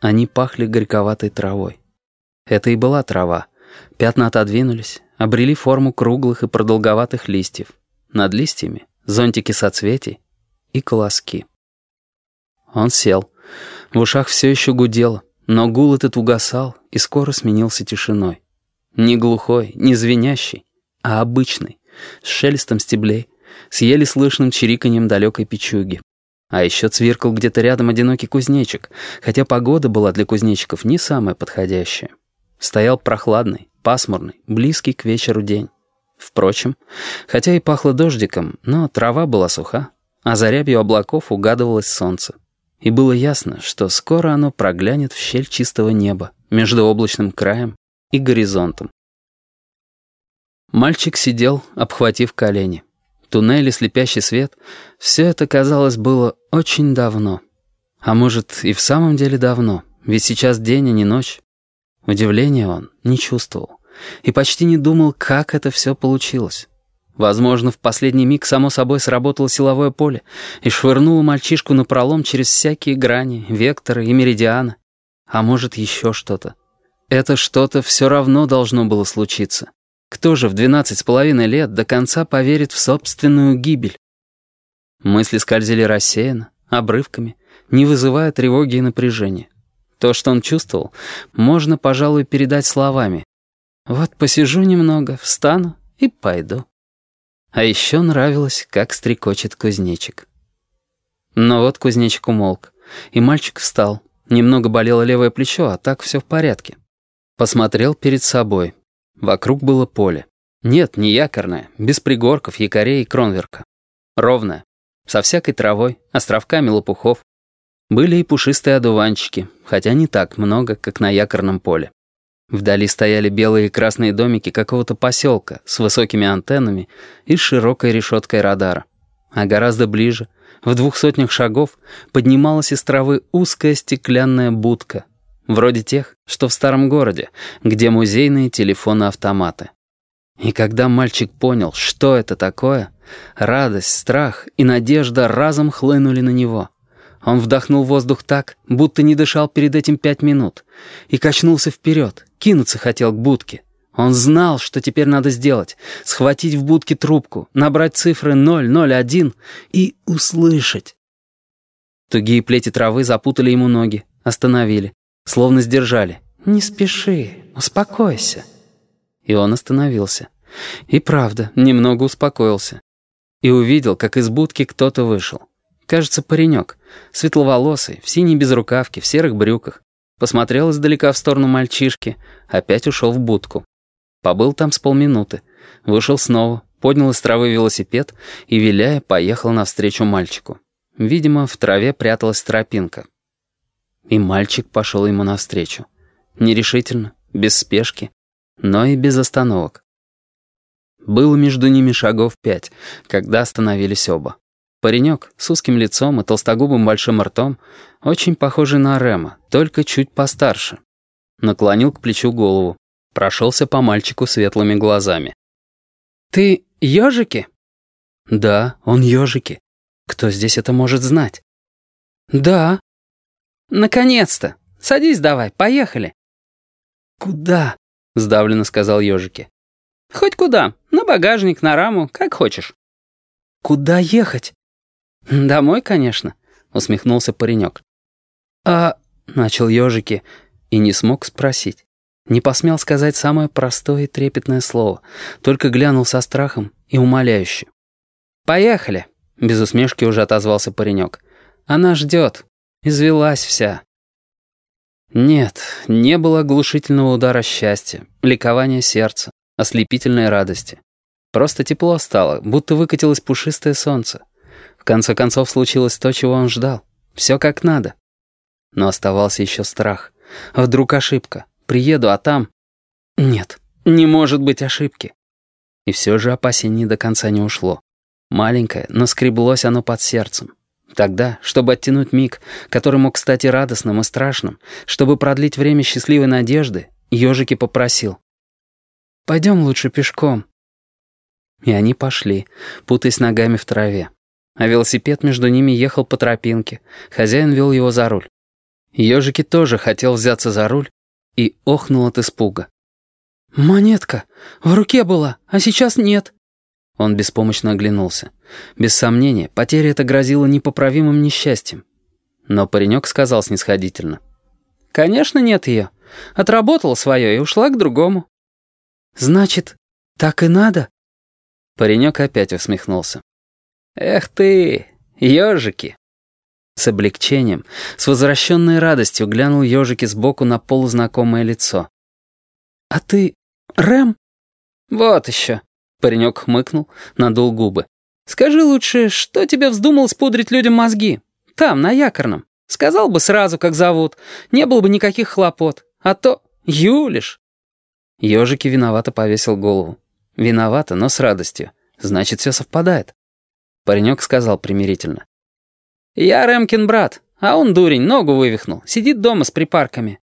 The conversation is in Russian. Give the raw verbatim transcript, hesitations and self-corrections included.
Они пахли горьковатой травой. Это и была трава. Пятна отодвинулись, обрели форму круглых и продолговатых листьев. Над листьями зонтики соцветий и колоски. Он сел. В ушах все еще гудело, но гул этот угасал и скоро сменился тишиной. Не глухой, не звенящий, а обычный, с шелестом стеблей, с еле слышным чириканьем далекой печуги. А еще цвиркал где-то рядом одинокий кузнечик, хотя погода была для кузнечиков не самая подходящая. Стоял прохладный, пасмурный, близкий к вечеру день. Впрочем, хотя и пахло дождиком, но трава была суха, а за рябью облаков угадывалось солнце. И было ясно, что скоро оно проглянет в щель чистого неба между облачным краем и горизонтом. Мальчик сидел, обхватив колени. Туннель и слепящий свет — все это, казалось, было очень давно. А может, и в самом деле давно, ведь сейчас день, а не ночь. Удивления он не чувствовал и почти не думал, как это все получилось. Возможно, в последний миг само собой сработало силовое поле и швырнуло мальчишку напролом через всякие грани, векторы и меридианы. А может, еще что-то. Это что-то все равно должно было случиться. Кто же в двенадцать с половиной лет до конца поверит в собственную гибель? Мысли скользили рассеянно, обрывками, не вызывая тревоги и напряжения. То, что он чувствовал, можно, пожалуй, передать словами. Вот посижу немного, встану и пойду. А еще нравилось, как стрекочет кузнечик. Но вот кузнечик умолк, и мальчик встал. Немного болело левое плечо, а так все в порядке. Посмотрел перед собой. Вокруг было поле. Нет, не якорное, без пригорков, якорей и кронверка. Ровное, со всякой травой, островками лопухов. Были и пушистые одуванчики, хотя не так много, как на якорном поле. Вдали стояли белые и красные домики какого-то поселка с высокими антеннами и широкой решеткой радара. А гораздо ближе, в двух сотнях шагов, поднималась из травы узкая стеклянная будка, вроде тех, что в старом городе, где музейные телефоны-автоматы. И когда мальчик понял, что это такое, радость, страх и надежда разом хлынули на него. Он вдохнул воздух так, будто не дышал перед этим пять минут, и качнулся вперед, кинуться хотел к будке. Он знал, что теперь надо сделать: схватить в будке трубку, набрать цифры ноль ноль один и услышать. Тугие плети травы запутали ему ноги, остановили, словно сдержали. «Не спеши, успокойся». И он остановился. И правда, немного успокоился. И увидел, как из будки кто-то вышел. Кажется, паренек, светловолосый, в синей безрукавке, в серых брюках. Посмотрел издалека в сторону мальчишки, опять ушел в будку. Побыл там с полминуты, вышел снова, поднял из травы велосипед и, виляя, поехал навстречу мальчику. Видимо, в траве пряталась тропинка. И мальчик пошел ему навстречу. Нерешительно, без спешки, но и без остановок. Было между ними шагов пять, когда остановились оба. Паренек с узким лицом и толстогубым большим ртом, очень похожий на Рема, только чуть постарше. Наклонил к плечу голову, прошелся по мальчику светлыми глазами. «Ты ежики?» «Да, он ежики. Кто здесь это может знать?» «Да». «Наконец-то! Садись давай, поехали». «Куда?» — сдавленно сказал ежики. «Хоть куда, на багажник, на раму, как хочешь». «Куда ехать?» «Домой, конечно», — усмехнулся паренек. «А...» — начал ежики и не смог спросить. Не посмел сказать самое простое и трепетное слово, только глянул со страхом и умоляюще. «Поехали», — без усмешки уже отозвался паренек. «Она ждет. Извелась вся». Нет, не было оглушительного удара счастья, ликования сердца, ослепительной радости. Просто тепло стало, будто выкатилось пушистое солнце. В конце концов случилось то, чего он ждал. Все как надо. Но оставался еще страх. Вдруг ошибка. Приеду, а там... Нет, не может быть ошибки. И все же опасение до конца не ушло. Маленькое, но скреблось оно под сердцем. Тогда, чтобы оттянуть миг, который мог стать и радостным, и страшным, чтобы продлить время счастливой надежды, ежики попросил: «Пойдем лучше пешком». И они пошли, путаясь ногами в траве. А велосипед между ними ехал по тропинке. Хозяин вел его за руль. Ёжики тоже хотел взяться за руль и охнул от испуга. «Монетка! В руке была, а сейчас нет!» Он беспомощно оглянулся. Без сомнения, потеря эта грозила непоправимым несчастьем. Но паренек сказал снисходительно. «Конечно, нет ее. Отработала свое и ушла к другому». «Значит, так и надо?» Паренек опять усмехнулся. «Эх ты, ежики!» С облегчением, с возвращенной радостью глянул Ёжики сбоку на полузнакомое лицо. «А ты Рэм?» «Вот еще!» Паренек хмыкнул, надул губы. «Скажи лучше, что тебе вздумал спудрить людям мозги? Там, на Якорном. Сказал бы сразу, как зовут. Не было бы никаких хлопот. А то юлишь». Ёжики виновато повесил голову. Виновато, но с радостью. Значит, все совпадает. Паренек сказал примирительно. «Я Рэмкин брат, а он дурень, ногу вывихнул. Сидит дома с припарками.